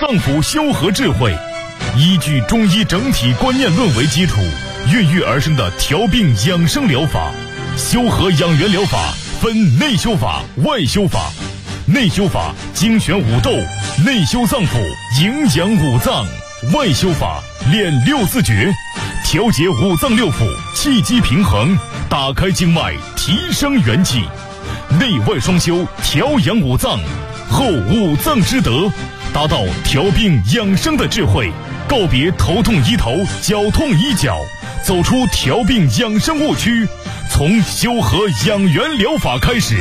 脏腑修和智慧，依据中医整体观念论为基础，孕育而生的调病养生疗法。修和养元疗法分内修法、外修法。内修法精选五斗，内修脏腑，营养五脏；外修法练六字诀，调节五脏六腑，气机平衡，打开经脉，提升元气。内外双修，调养五脏，后五脏之德，达到调病养生的智慧，告别头痛医头，脚痛医脚，走出调病养生误区，从修和养元疗法开始。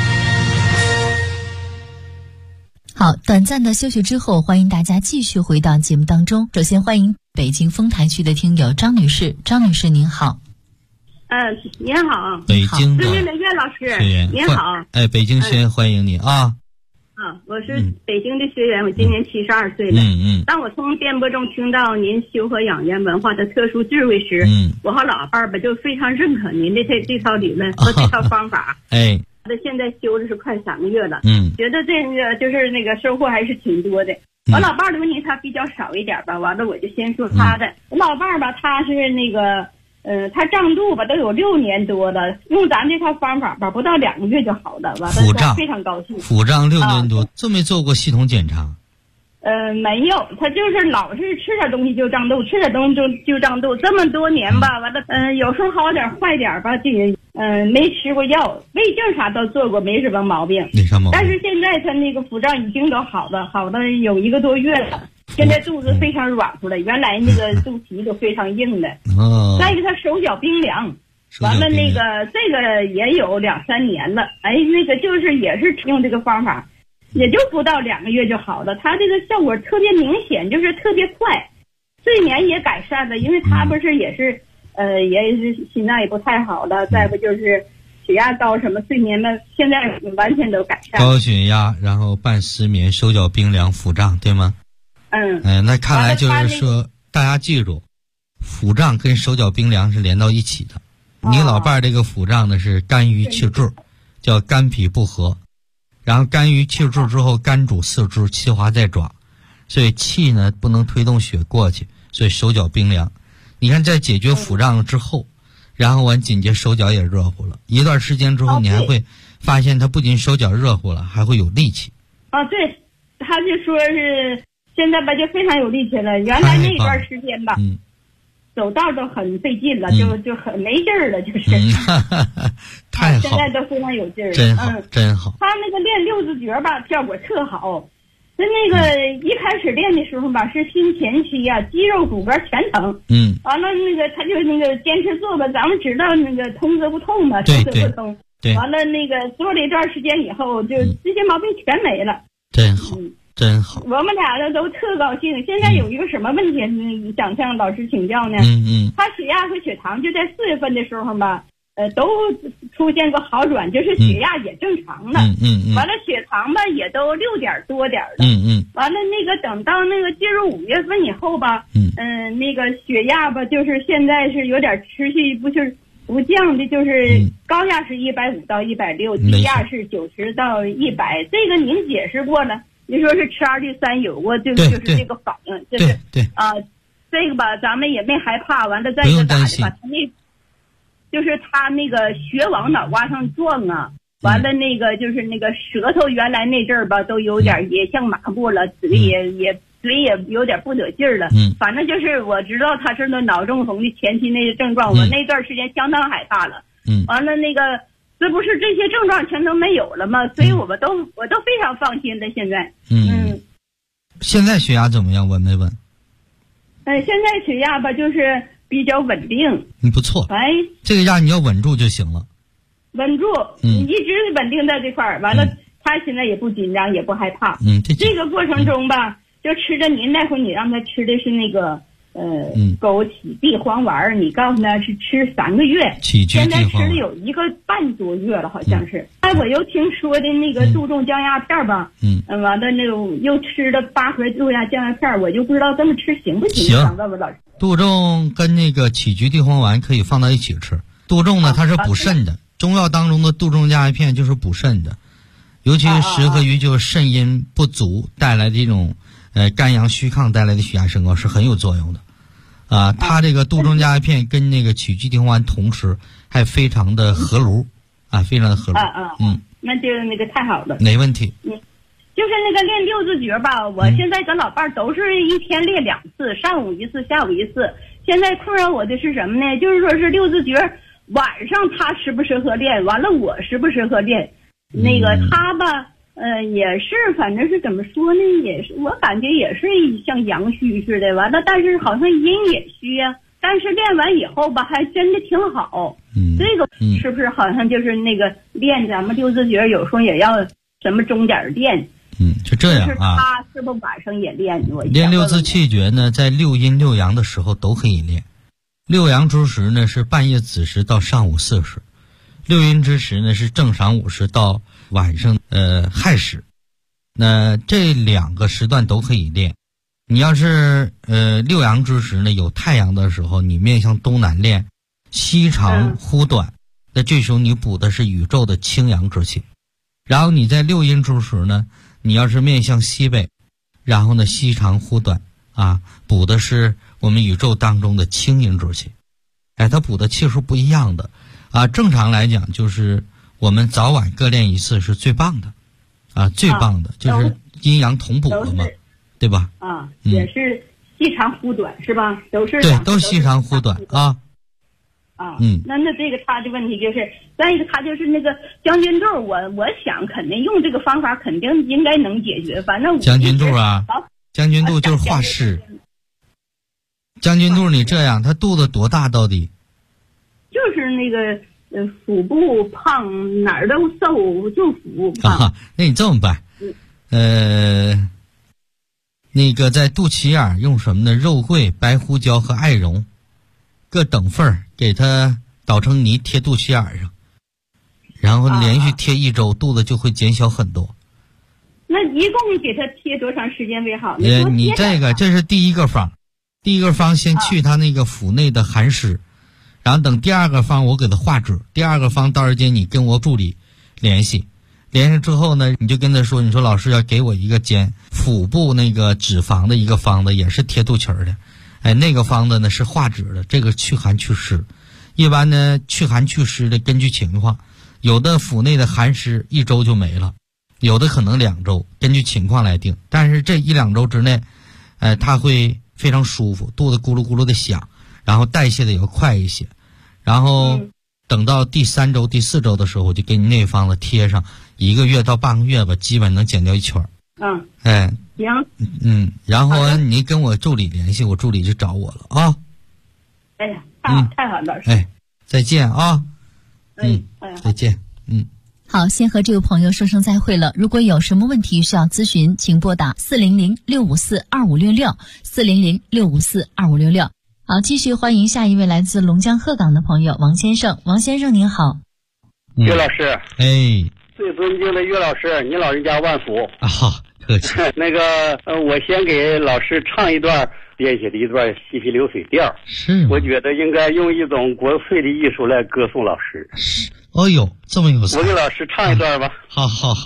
好，短暂的休息之后，欢迎大家继续回到节目当中。首先欢迎北京丰台区的听友张女士，张女士您好。 您好， 北京的岳老师，您好。 北京学员欢迎你啊。 我是北京的学员，我今年72岁了。当我从电波中听到您修和养元文化的特殊智慧时，我和老伴儿吧就非常认可您的这套理论和这套方法。现在修的是快3个月了，觉得这个就是那个收获还是挺多的。我老伴儿的问题他比较少一点吧，完了我就先说他的。我老伴儿吧，他是那个他胀肚吧都有6年多了，用咱这套方法吧，不到2个月就好了，完了他非常高兴。 腹胀6年多，做没做过系统检查？ 没有，他就是老是吃点东西就胀肚，吃点东西就胀肚，这么多年吧，完了有时候好点坏点吧，这也没吃过药，胃镜啥都做过，没什么毛病。 没啥毛病。 但是现在他那个腹胀已经都好了有1个多月了，现在肚子非常软乎了，原来那个肚脐都非常硬的。再一个他手脚冰凉，完了那个这个也有2、3年了，那个就是也是用这个方法。也就不到2个月就好了，他这个效果特别明显，就是特别快，睡眠也改善了，因为他不是也是也是心脏也不太好了，再不就是血压高什么，睡眠呢现在完全都改善。 高血压，然后伴失眠，手脚冰凉，腹胀，对吗？那看来就是说，大家记住，腹胀跟手脚冰凉是连到一起的。你老伴儿这个腹胀呢是肝郁气滞，叫肝脾不和。然后肝郁气滞之后，肝主四肢，气化在爪，所以气呢不能推动血过去，所以手脚冰凉。你看在解决腹胀之后，然后完紧接手脚也热乎了，一段时间之后，你还会发现他不仅手脚热乎了，还会有力气。 对，他就说是现在吧就非常有力气了，原来那段时间吧走道都很费劲了，就很没劲儿了，就是太好， 现在都非常有劲儿了， 真好，真好。 他那个练6字诀吧，效果特好。那个一开始练的时候吧，是心前期啊，肌肉骨骼全疼。完了那个他就那个坚持做吧，咱们知道那个通则不痛嘛，通则不通。对。完了那个做了一段时间以后，就这些毛病全没了。 真好。真好， 我们俩都特高兴。现在有一个什么问题，想向老师请教呢？他血压和血糖就在4月份的时候吧，都出现过好转，就是血压也正常了。完了血糖吧也都6点多点了。完了那个等到那个进入5月份以后吧，那个血压吧就是现在是有点持续不降的，就是高压是150到160，低压是90到100。这个您解释过了。你说是吃2氯3有过，就是这个反应，就是这个吧，咱们也没害怕。完了再一个咋的吧，就是他那个血往脑瓜上撞啊，完了那个就是那个舌头原来那阵儿吧，都有点也像麻木了，嘴也有点不得劲儿了。反正就是我知道他是那脑中风的前期那些症状，我那段时间相当害怕了。完了那个。这不是这些症状全都没有了吗？所以我都非常放心的。现在， 现在血压怎么样？稳没稳？ 现在血压吧，就是比较稳定。 不错。这个压你要稳住就行了。 稳住，一直稳定在这块儿。完了，他现在也不紧张，也不害怕。这个过程中吧，就吃着您那会你让他吃的是那个。枸杞地黄丸，你告诉他是吃3个月，现在吃了有1个半多月了，好像是。我又听说的那个杜仲降压片吧，完了那种又吃了8盒杜仲降压片，我就不知道这么吃行不行？想问问老师。 杜仲跟那个杞菊地黄丸可以放到一起吃。杜仲呢，它是补肾的，中药当中的杜仲降压片就是补肾的，尤其适合于就是肾阴不足带来的这种肝阳虚亢带来的血压升高是很有作用的。它这个杜仲佳片跟那个曲菊地黄丸同吃，还非常的合炉非常的合炉。 那就那个太好了， 没问题。 就是那个练六字诀吧，我现在跟老伴儿都是一天练2次，上午1次，下午1次。现在困扰我的是什么呢？就是说是六字诀晚上他适不适合练，完了我适不适合练？那个他吧，也是，反正是怎么说呢？也是我感觉也是像阳虚似的，完了，但是好像阴也虚呀。但是练完以后吧，还真的挺好。这个是不是好像就是那个练咱们六字诀，有时候也要什么钟点练？ 是这样啊。 他是不是晚上也练？ 练六字气诀呢，在6阴6阳的时候都可以练。6阳之时呢是半夜子时到上午4时，6阴之时呢是正晌午时到晚上亥时。那这2个时段都可以练。你要是6阳之时呢，有太阳的时候，你面向东南练，西长忽短，那这时候你补的是宇宙的清阳之气。然后你在6阴之时呢，你要是面向西北，然后呢西长忽短补的是我们宇宙当中的清阴之气。它补的气数不一样的正常来讲就是我们早晚各练1次是最棒的最棒的就是阴阳同补了嘛，对吧？ 也是细长忽短是吧？都是对，都细长忽短那这个他的问题就是，再一个他就是那个将军肚，我想肯定用这个方法肯定应该能解决。反正将军肚将军肚就是化湿。将军肚你这样，他肚子多大到底？ 就是那个腹部胖，哪儿都瘦，就腹部胖。 那你这么办？那个在肚脐眼用什么呢？肉桂、白胡椒和艾绒各等份给它捣成泥贴肚脐眼上，然后连续贴1周，肚子就会减小很多。 那一共给它贴多长时间为好？ 你这是第一个方，先去它那个腹内的寒湿，然后等第2个方我给它化脂。第2个方到时间你跟我助理联系之后呢，你就跟他说，你说老师要给我一个减腹部那个脂肪的一个方子，也是贴肚脐的。那个方子呢是化脂的，这个去寒祛湿。一般呢去寒祛湿的根据情况，有的腹内的寒湿1周就没了，有的可能2周，根据情况来定。但是这1-2周之内它会非常舒服，肚子咕噜咕噜的响，然后代谢的也要快一些。然后等到第3周第4周的时候，我就给你那方子贴上，1个月到半个月吧，基本能减掉1圈。 行。 然后你跟我助理联系，我助理就找我了哎呀，太好了。 再见再见。 好，先和这位朋友说声再会了。如果有什么问题需要咨询，请拨打400-654-2566 400-654-2566。好，继续欢迎下一位来自龙江鹤岗的朋友王先生。王先生您好。 岳老师。最尊敬的岳老师，您老人家万福。 客气。 那个我先给老师唱一段编写的一段西皮流水调。 是。我觉得应该用一种国粹的艺术来歌颂老师。 这么有才。 我给老师唱一段吧。 好。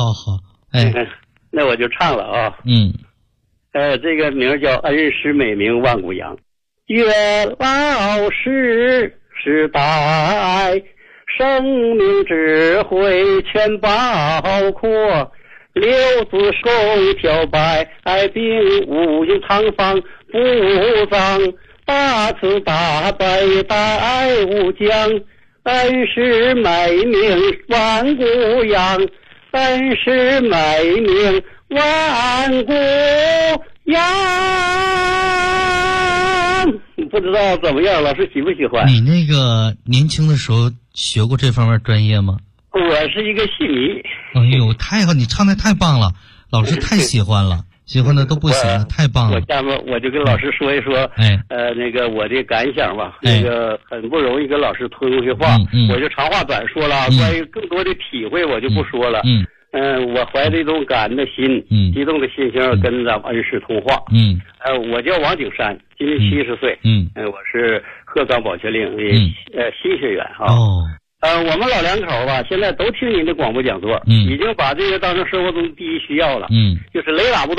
那我就唱了这个名叫恩师美名万古扬。岳老师时代生命智慧全包括，六字手条百病无形堂房不脏，大慈大悲大无疆，恩师美名万古扬，恩师美名万古扬。不知道怎么样，老师喜不喜欢？ 你那个年轻的时候学过这方面专业吗？ 我是一个戏迷。 太好，你唱的太棒了，老师太喜欢了，喜欢的都不行了，太棒了。 下面我就跟老师说一说，那个我的感想吧。那个很不容易跟老师通会话，我就长话短说了。关于更多的体会，我就不说了。我怀着一种感恩的心，激动的心情跟咱们恩师通话。我叫王景山，今年70岁。我是鹤岗宝泉岭的新学员我们老两口吧，现在都听您的广播讲座，已经把这个当成生活中第一需要了。就是雷打不动。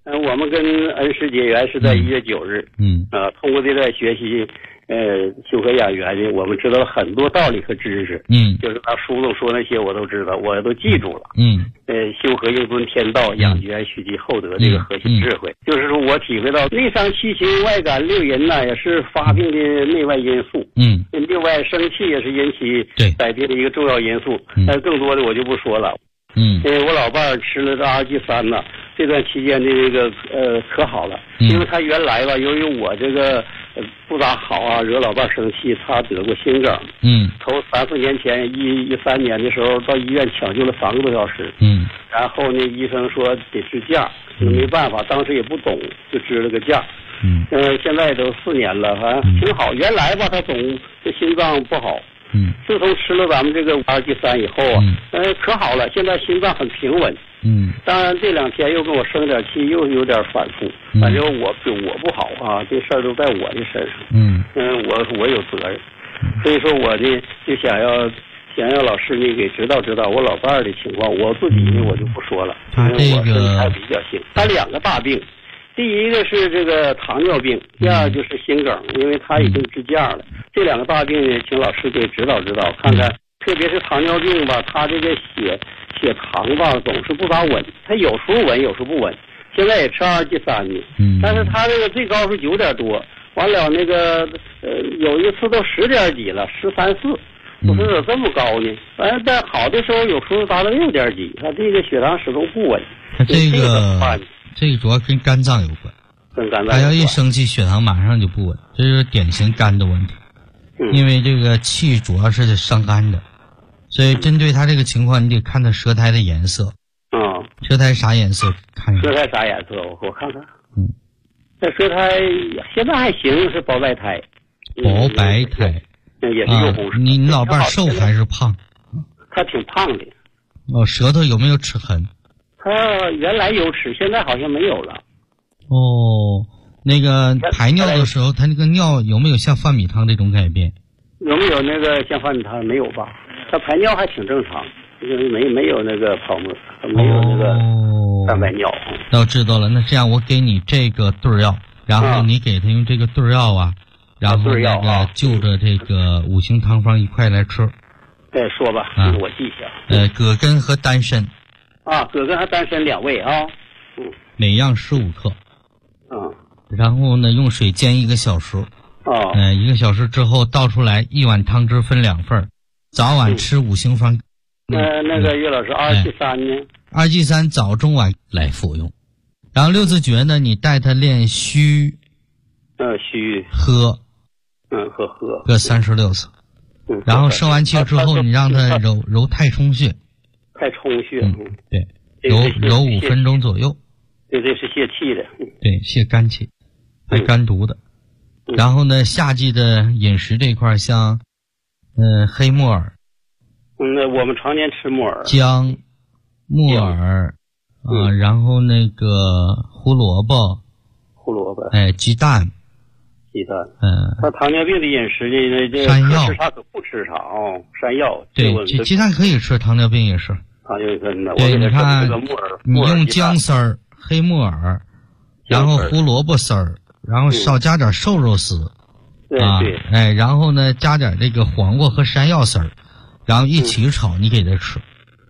我们跟恩师结缘是在1月9日。通过这段学习，修和养元呢，我们知道了很多道理和知识。就是他书中说那些我都知道，我都记住了。修和应尊天道，养元蓄积厚德这个核心智慧，就是说我体会到内伤七情，外感六淫呐，也是发病的内外因素。另外生气也是引起百病的一个重要因素。但更多的我就不说了。我老伴儿吃了这RG3呢，这段期间的这个可好了，因为他原来吧，由于我这个不咋好啊，惹老伴儿生气，他得过心梗。头3-4年前13年的时候到医院抢救了3个多小时。然后呢，医生说得支架，没办法，当时也不懂，就支了个架。现在都4年了，挺好。原来吧，他总这心脏不好。自从吃了咱们这个RG3以后啊，可好了，现在心脏很平稳。当然这2天又跟我生点气，又有点反复。反正我不好啊，这事儿都在我的身上。我有责任，所以说我呢就想要老师呢给指导指导我老伴儿的情况。我自己呢我就不说了，因为我身体还比较轻。他2个大病。第一个是这个糖尿病，第二就是心梗，因为他已经支架了。这2个大病呢，请老师给指导指导，看看，特别是糖尿病吧，他这个血糖吧总是不咋稳，他有时候稳，有时候不稳。现在也吃RG3呢，但是他这个最高是9点多，完了那个有一次都10点几了，13、14。我说怎么这么高呢？反正在好的时候有时候达到6点几，他这个血糖始终不稳。 这个主要跟肝脏有关， 跟肝脏他要一生气，血糖马上就不稳，这就是典型肝的问题。因为这个气主要是伤肝的，所以针对他这个情况，你得看他舌苔的颜色。舌苔啥颜色？看舌苔啥颜色？我看看。这舌苔现在还行，是薄白苔。 薄白苔。 也是幼红色。 你老伴瘦还是胖？ 他挺胖的。 舌头有没有齿痕？ 他原来有齿，现在好像没有了。 那个排尿的时候，他那个尿有没有像饭米汤这种改变？ 有没有那个像饭米汤？没有吧？他排尿还挺正常，没有那个泡沫，没有那个蛋白尿。 那我知道了，那这样我给你这个对药，然后你给他用这个对药啊，然后那个就着这个5行汤方一块来吃。 说吧，我记一下。葛根和丹参。 葛根和丹参2味啊。 每样15克。然后呢，用水煎1个小时。1个小时之后倒出来，1碗汤汁分2份，早晚吃5行方。 那个岳老师，RG3呢 ？RG3早中晚来服用。然后6字诀呢，你带他练虚。 虚。 喝。 喝。 各36次。然后生完气之后，你让他揉太冲穴。 太冲穴。 对，揉5分钟左右。 对，这是泻气的。 对，泻肝气，还肝毒的。然后呢，夏季的饮食这块，像黑木耳。 那我们常年吃木耳。 姜、木耳然后那个胡萝卜。鸡蛋。 他糖尿病的饮食呢，这山药吃啥可不吃啥山药。 对，鸡蛋可以吃，糖尿病也是。对，你看，你用姜丝儿、黑木耳，然后胡萝卜丝儿，然后少加点瘦肉丝。然后呢，加点这个黄瓜和山药丝儿，然后一起炒，你给他吃。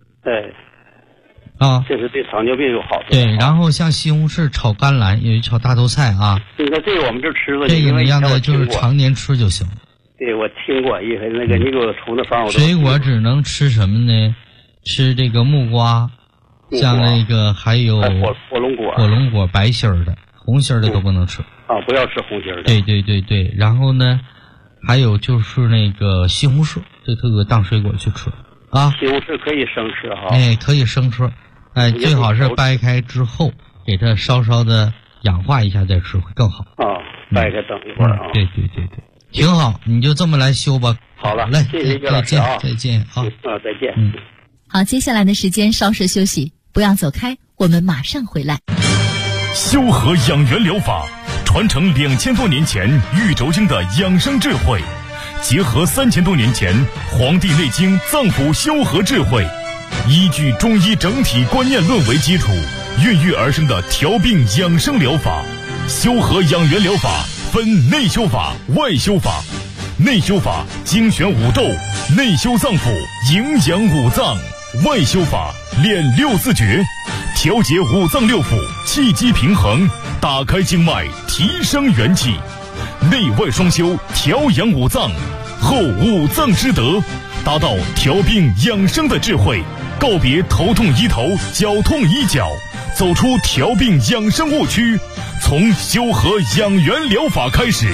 这是对糖尿病有好处。 对，然后像西红柿炒甘蓝，也炒大头菜啊。 这个我们这吃了。 这个你让他就是常年吃就行。 对，我听过一回那个你给我出的方我都。 水果只能吃什么呢？吃这个木瓜，像那个还有火龙果白心儿的，红心儿的都不能吃。 不要吃红心儿的。 对。然后呢，还有就是那个西红柿，这都给当水果去吃啊。 西红柿可以生吃哈。 可以生吃。最好是掰开之后，给它稍稍的氧化一下再吃会更好。 掰开等一会儿啊。 对，挺好，你就这么来修吧。 好了， 来， 谢谢岳老师啊， 再见啊。 再见。 好，接下来的时间稍事休息，不要走开，我们马上回来。 修和养元疗法传承2000多年前玉轴经的养生智慧，结合3000多年前《黄帝内经》脏腑修和智慧，依据中医整体观念论为基础， 孕育而生的调病养生疗法。修和养元疗法分内修法、外修法。内修法精选五斗，内修脏腑，营养五脏；外修法练六字诀，调节五脏六腑，气机平衡，打开经脉，提升元气。内外双修，调养五脏，后五脏之德，达到调病养生的智慧，告别头痛医头、脚痛医脚，走出调病养生误区，从修和养元疗法开始。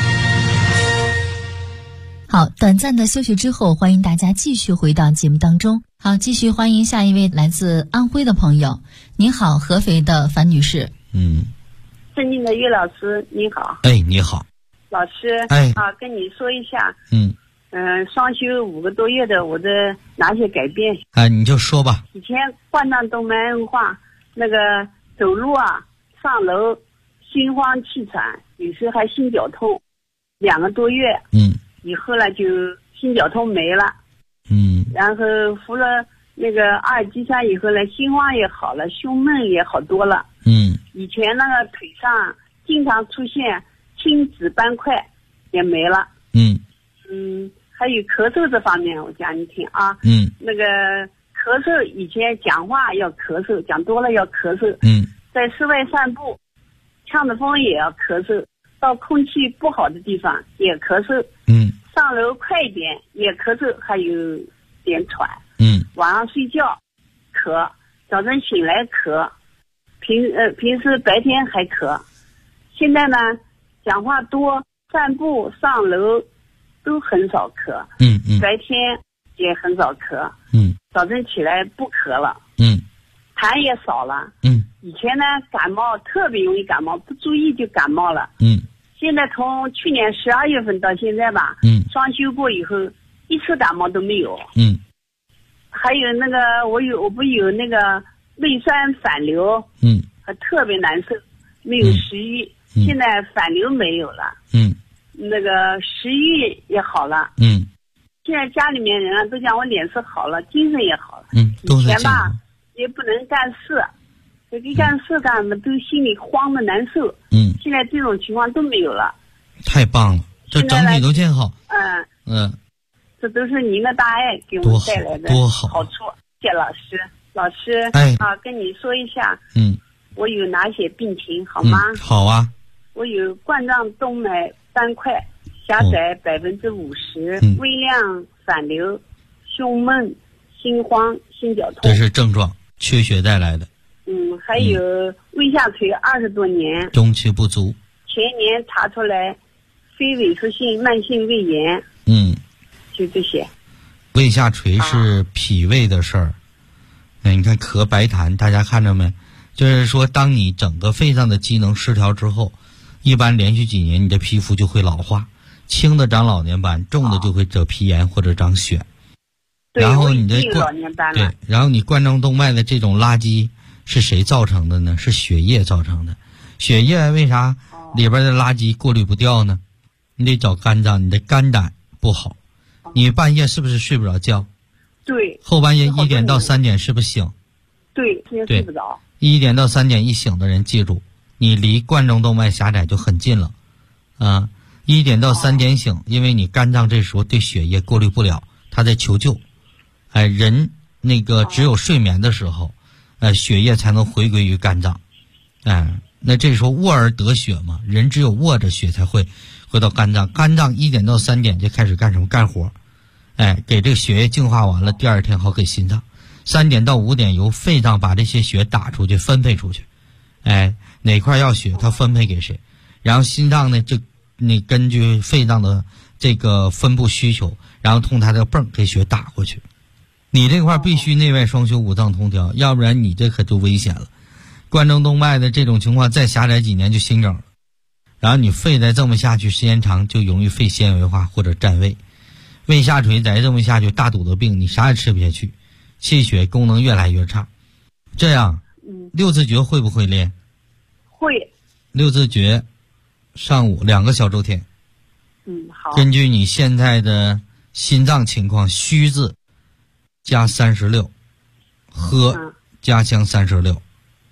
好，短暂的休息之后，欢迎大家继续回到节目当中。好，继续欢迎下一位来自安徽的朋友。你好，合肥的樊女士。 尊敬的岳老师，你好。 哎，你好。 老师，跟你说一下，双休5个多月的我的哪些改变？ 你就说吧。 以前冠状动脉硬化，那个走路啊，上楼心慌气喘，有时还心绞痛，2个多月。以后呢，就心绞痛没了。然后服了那个阿尔济酸以后呢，心慌也好了，胸闷也好多了。以前那个腿上经常出现青紫斑块也没了。还有咳嗽这方面，我讲你听啊。那个咳嗽，以前讲话要咳嗽，讲多了要咳嗽。在室外散步，呛着风也要咳嗽，到空气不好的地方也咳嗽。上楼快一点也咳嗽，还有点喘。晚上睡觉咳，早晨醒来咳，平时白天还咳。现在呢，讲话多，散步上楼都很少咳。白天也很少咳。早晨起来不咳了。痰也少了。以前呢，感冒特别容易感冒，不注意就感冒了。现在从去年12月份到现在吧，双休过以后，一次感冒都没有。还有那个我不有那个胃酸反流，还特别难受，没有食欲。现在反流没有了。那个食欲也好了。现在家里面人啊都讲我脸色好了，精神也好了。以前吧也不能干事，一干事干什么都心里慌的难受。现在这种情况都没有了。太棒了，这整体都见好。 这都是您的大爱给我们带来的好处。谢谢老师。老师，跟你说一下，我有哪些病情好吗？ 好啊。 我有冠状动脉斑块狭窄50%，微量反流，胸闷，心慌，心绞痛。 这是症状，缺血带来的。 还有胃下垂20多年， 中气不足。 前年查出来非萎缩性慢性胃炎。就这些。 胃下垂是脾胃的事儿。你看咳白痰，大家看着没？就是说，当你整个肺脏的机能失调之后，一般连续几年你的皮肤就会老化，轻的长老年斑，重的就会得皮炎或者长癣。然后你的然后你冠状动脉的这种垃圾是谁造成的呢？是血液造成的。血液为啥里边的垃圾过滤不掉呢？你得找肝脏，你的肝胆不好。你半夜是不是睡不着觉？ 对。 后半夜1点到3点是不是醒？ 对，睡不着。 1点到3点一醒的人，记住，你离冠状动脉狭窄就很近了。1点到3点醒，因为你肝脏这时候对血液过滤不了，它在求救。人那个只有睡眠的时候，血液才能回归于肝脏。那这时候卧而得血嘛，人只有卧着血才会回到肝脏。肝脏1点到3点就开始干什么？干活。给这个血液净化完了，第二天好给心脏。3点到5点由肺脏把这些血打出去，分配出去。哪块要血，它分配给谁？然后心脏呢，就根据肺脏的这个分布需求，然后通它的泵给血打过去。你这块必须内外双修，五脏通调，要不然你这可就危险了。冠状动脉的这种情况再狭窄几年就心梗了，然后你肺再这么下去，时间长就容易肺纤维化或者占胃。胃下垂再这么下去，大肚子病，你啥也吃不下去，气血功能越来越差。这样六字诀会不会练？ 会。 六字诀上午2个小周天。 好。 根据你现在的心脏情况，虚字加36，喝加香36，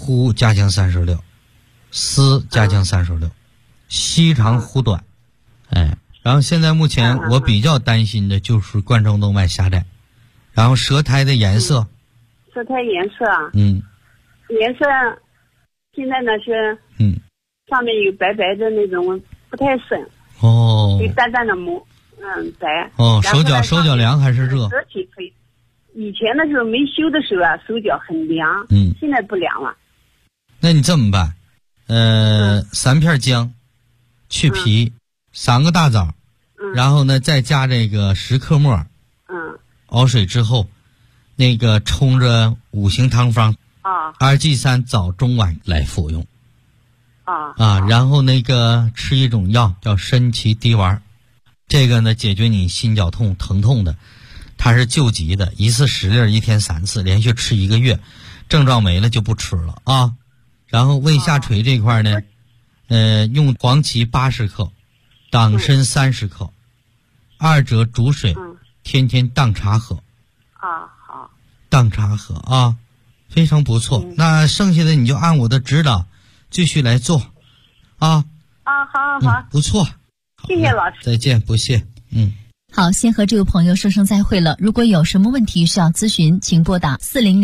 呼加强36，丝加强36，吸长呼短。然后现在目前我比较担心的就是冠状动脉狭窄，然后舌苔的颜色。 舌苔颜色啊？颜色现在呢是上面有白白的那种，不太深。有淡淡的膜，白。 手脚凉还是热？ 舌体可以。以前的时候没修的时候啊，手脚很凉。现在不凉了。 那你这么办？3片姜，去皮，3个大枣，然后呢再加这个10克末，熬水之后，那个冲着5行汤方，2G3早中晚来服用。然后那个吃一种药叫参芪滴丸，这个呢解决你心绞痛疼痛的，它是救急的，一次10粒，1天3次，连续吃1个月，症状没了就不吃了啊。然后胃下垂这块呢，用黄芪80克，党参30克，2者煮水，天天当茶喝。 好。 当茶喝啊，非常不错。那剩下的你就按我的指导继续来做啊。 好， 不错。 谢谢老师。 再见，不谢。 好，先和这位朋友说声再会了。如果有什么问题需要咨询，请拨打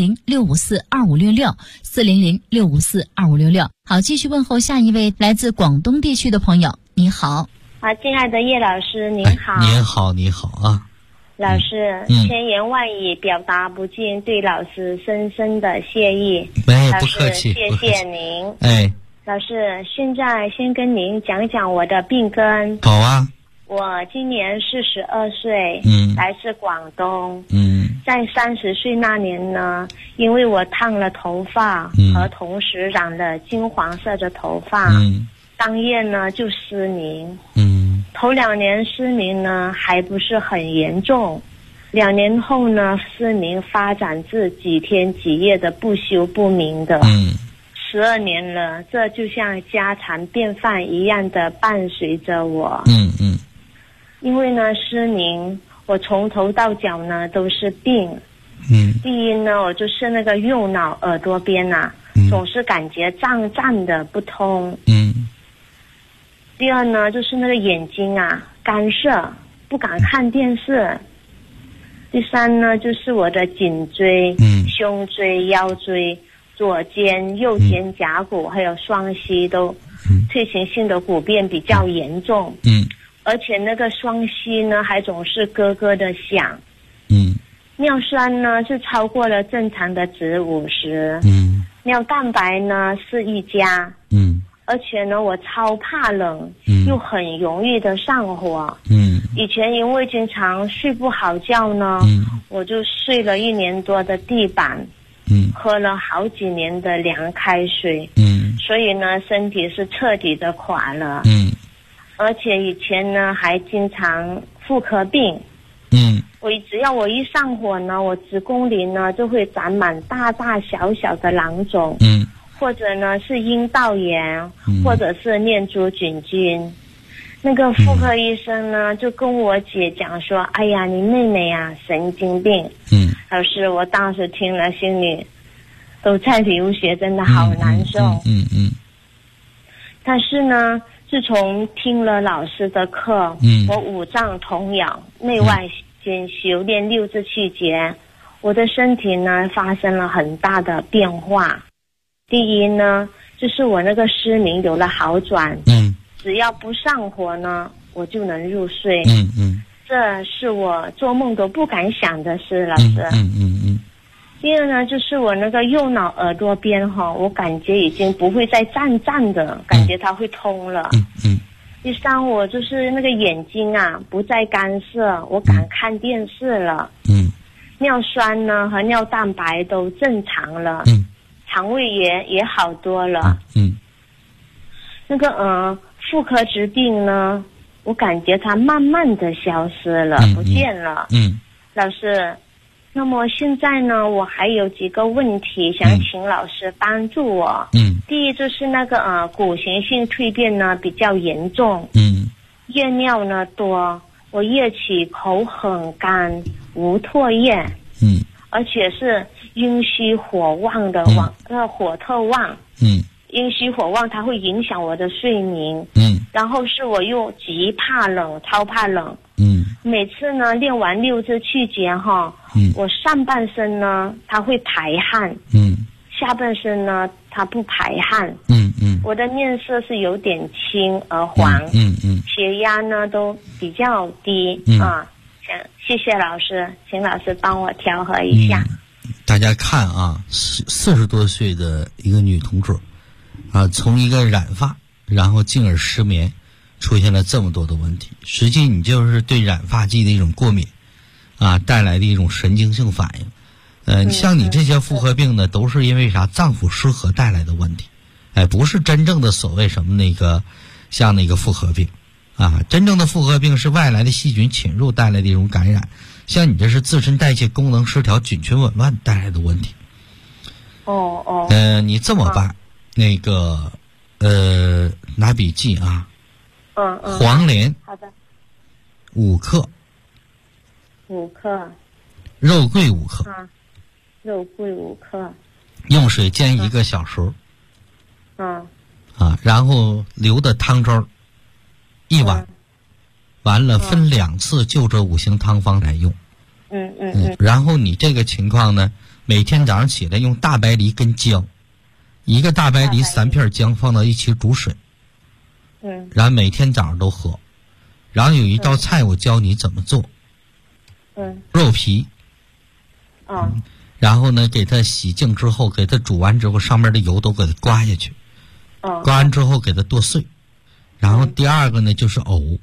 400-654-2566，400-654-2566。好，继续问候下一位来自广东地区的朋友。你好。 亲爱的叶老师，您好。 你好啊。 老师，千言万语表达不尽对老师深深的谢意。 不客气， 谢谢您。老师，现在先跟您讲讲我的病根。 好啊。 我今年42岁，来自广东。在30岁那年呢，因为我烫了头发，和同时染了金黄色的头发，当夜呢就失明。头2年失明呢还不是很严重，2年后呢失明发展至几天几夜的不休不明的。12年了，这就像家常便饭一样的伴随着我。因为呢失明，我从头到脚呢都是病。第一呢，我就是那个右脑耳朵边总是感觉胀胀的不通。第二呢，就是那个眼睛干涩，不敢看电视。第三呢，就是我的颈椎、胸椎、腰椎、左肩、右肩胛骨还有双膝都退行性的骨变比较严重。而且那个双膝呢还总是咯咯的响。尿酸呢是超过了正常的值50。尿蛋白呢是1加。而且呢我超怕冷，又很容易的上火。以前因为经常睡不好觉呢，我就睡了1年多的地板，喝了好几年的凉开水。所以呢身体是彻底的垮了。而且以前呢还经常妇科病。只要我一上火呢，我子宫里呢就会长满大大小小的囊肿。或者呢是阴道炎，或者是念珠菌菌。那个妇科医生呢就跟我姐讲说，哎呀你妹妹神经病。老师，我当时听了心里都在流血，真的好难受。但是呢自从听了老师的课，我五脏同养，内外兼修炼6至7节，我的身体呢发生了很大的变化。第一呢，就是我那个失明有了好转。只要不上火呢，我就能入睡。这是我做梦都不敢想的事，老师。第二呢，就是我那个右脑耳朵边我感觉已经不会再胀的，感觉它会通了。第三，我就是那个眼睛不再干涩，我敢看电视了。尿酸呢和尿蛋白都正常了。肠胃也好多了。那个妇科疾病呢，我感觉它慢慢的消失了，不见了。老师，那么现在呢我还有几个问题想请老师帮助我。第一就是那个骨形性蜕变呢比较严重。夜尿呢多，我夜起口很干，无唾液。而且是阴虚火旺的火特旺。阴虚火旺它会影响我的睡眠。然后是我又极怕冷，超怕冷。每次呢练完6字气节哈，我上半身呢它会排汗。下半身呢它不排汗。我的面色是有点青而黄。血压呢都比较低。谢谢老师，请老师帮我调和一下。 大家看啊，40多岁的一个女同志啊，从一个染发，然后进而失眠，出现了这么多的问题。实际你就是对染发剂的一种过敏啊，带来的一种神经性反应。像你这些妇科病呢，都是因为啥？脏腑失和带来的问题。不是真正的所谓什么像那个妇科病啊，真正的妇科病是外来的细菌侵入带来的一种感染。像你这是自身代谢功能失调、菌群紊乱带来的问题。你这么办，拿笔记啊。黄连。 好的。 5克。 5克。 肉桂5克。 肉桂5克。 用水煎1个小时。然后留的汤粥1碗。完了分2次就这5行汤方来用。然后你这个情况呢，每天早上起来用大白梨跟姜，1个大白梨3片姜放到一起煮水。然后每天早上都喝。然后有一道菜我教你怎么做。肉皮。然后呢给它洗净之后，给它煮完之后上面的油都给它刮下去。刮完之后给它剁碎。然后第二个呢就是藕。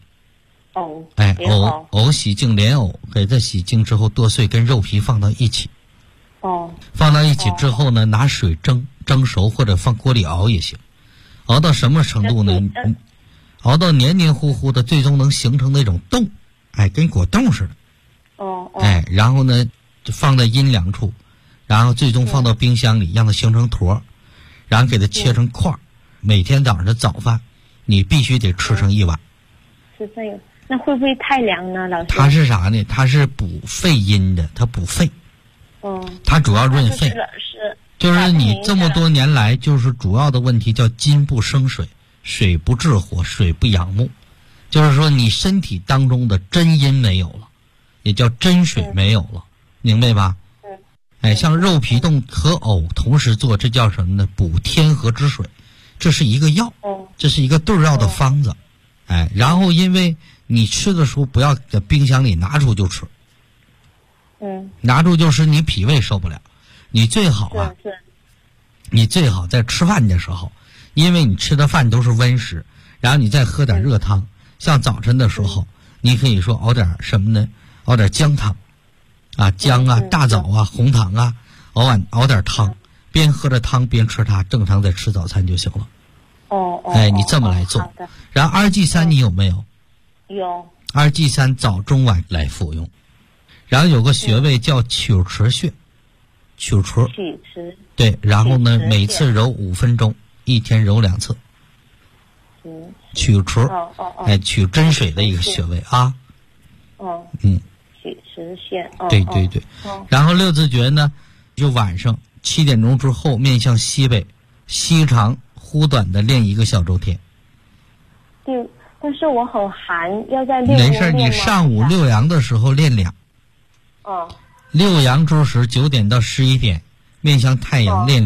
藕洗净，莲藕给它洗净之后剁碎，跟肉皮放到一起。放到一起之后呢，拿水蒸熟，或者放锅里熬也行。熬到什么程度呢？熬到黏黏糊糊的，最终能形成那种冻，跟果冻似的。然后呢就放在阴凉处，然后最终放到冰箱里，让它形成坨，然后给它切成块。每天早上的早饭你必须得吃上1碗。 是这样。那会不会太凉呢，老师？ 它是啥呢？它是补肺阴的，它补肺。它主要润肺。就是你这么多年来，就是主要的问题叫金不生水，水不制火，水不养木。就是说你身体当中的真阴没有了，也叫真水没有了，明白吧？像肉皮冻和藕同时做，这叫什么呢？补天河之水，这是一个药，这是一个对药的方子。然后因为你吃的时候不要在冰箱里拿出就吃。拿出就是你脾胃受不了。你最好你最好在吃饭的时候，因为你吃的饭都是温食，然后你再喝点热汤。像早晨的时候，你可以说熬点什么呢？熬点姜汤姜大枣红糖熬点汤，边喝着汤边吃它，正常再吃早餐就行了。你这么来做。然后2G3你有没有？ 有。 2G3早中晚来服用。然后有个穴位叫曲池穴。曲池。对，然后呢每次揉5分钟，1天揉2次。曲池。取真水的一个穴位啊。 曲池穴。 对。然后6字诀呢，就晚上7点钟之后面向西北，西长忽短的练1个小周天。 对，但是我很寒，要在练。 没事，你上午6阳的时候练2。6阳之时9点到11点，面向太阳练。